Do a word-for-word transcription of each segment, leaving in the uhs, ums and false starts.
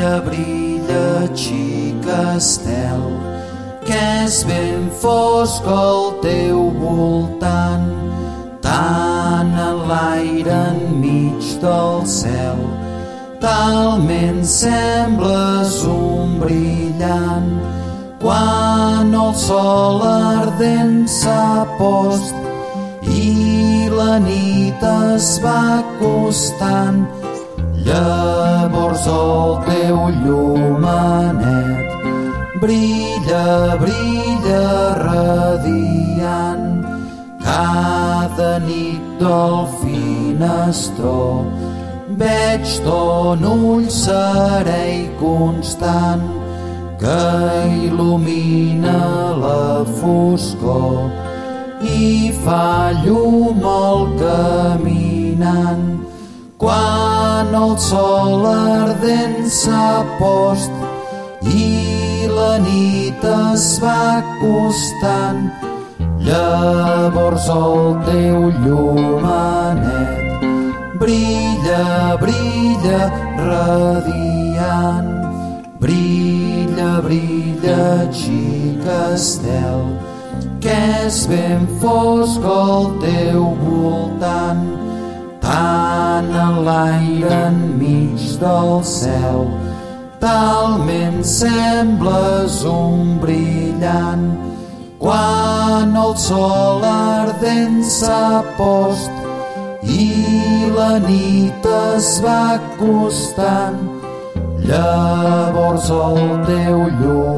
Brilla, brilla, xica estel, que és ben fosc al teu voltant, tant en l'aire enmig del cel, talment sembles un brillant. Quan el sol ardent s'ha post i la nit es va acostant, llavors el teu llumenet brilla, brilla radiant. Cada nit del finestró veig ton ull serè i constant, que il·lumina la foscor i fa llum al caminant. Quan el sol ardent s'ha post i la nit es va acostant, llavors el teu llumenet brilla, brilla radiant. Brilla, brilla, xica estel, que és ben fosc al teu voltant, tant en l'aire enmig del cel, talment sembles un brillant. Quan el sol ardent s'ha post i la nit es va acostant, llavors el teu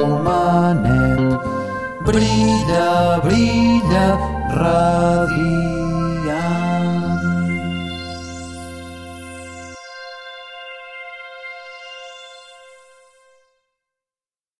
llumenet brilla, brilla radiant.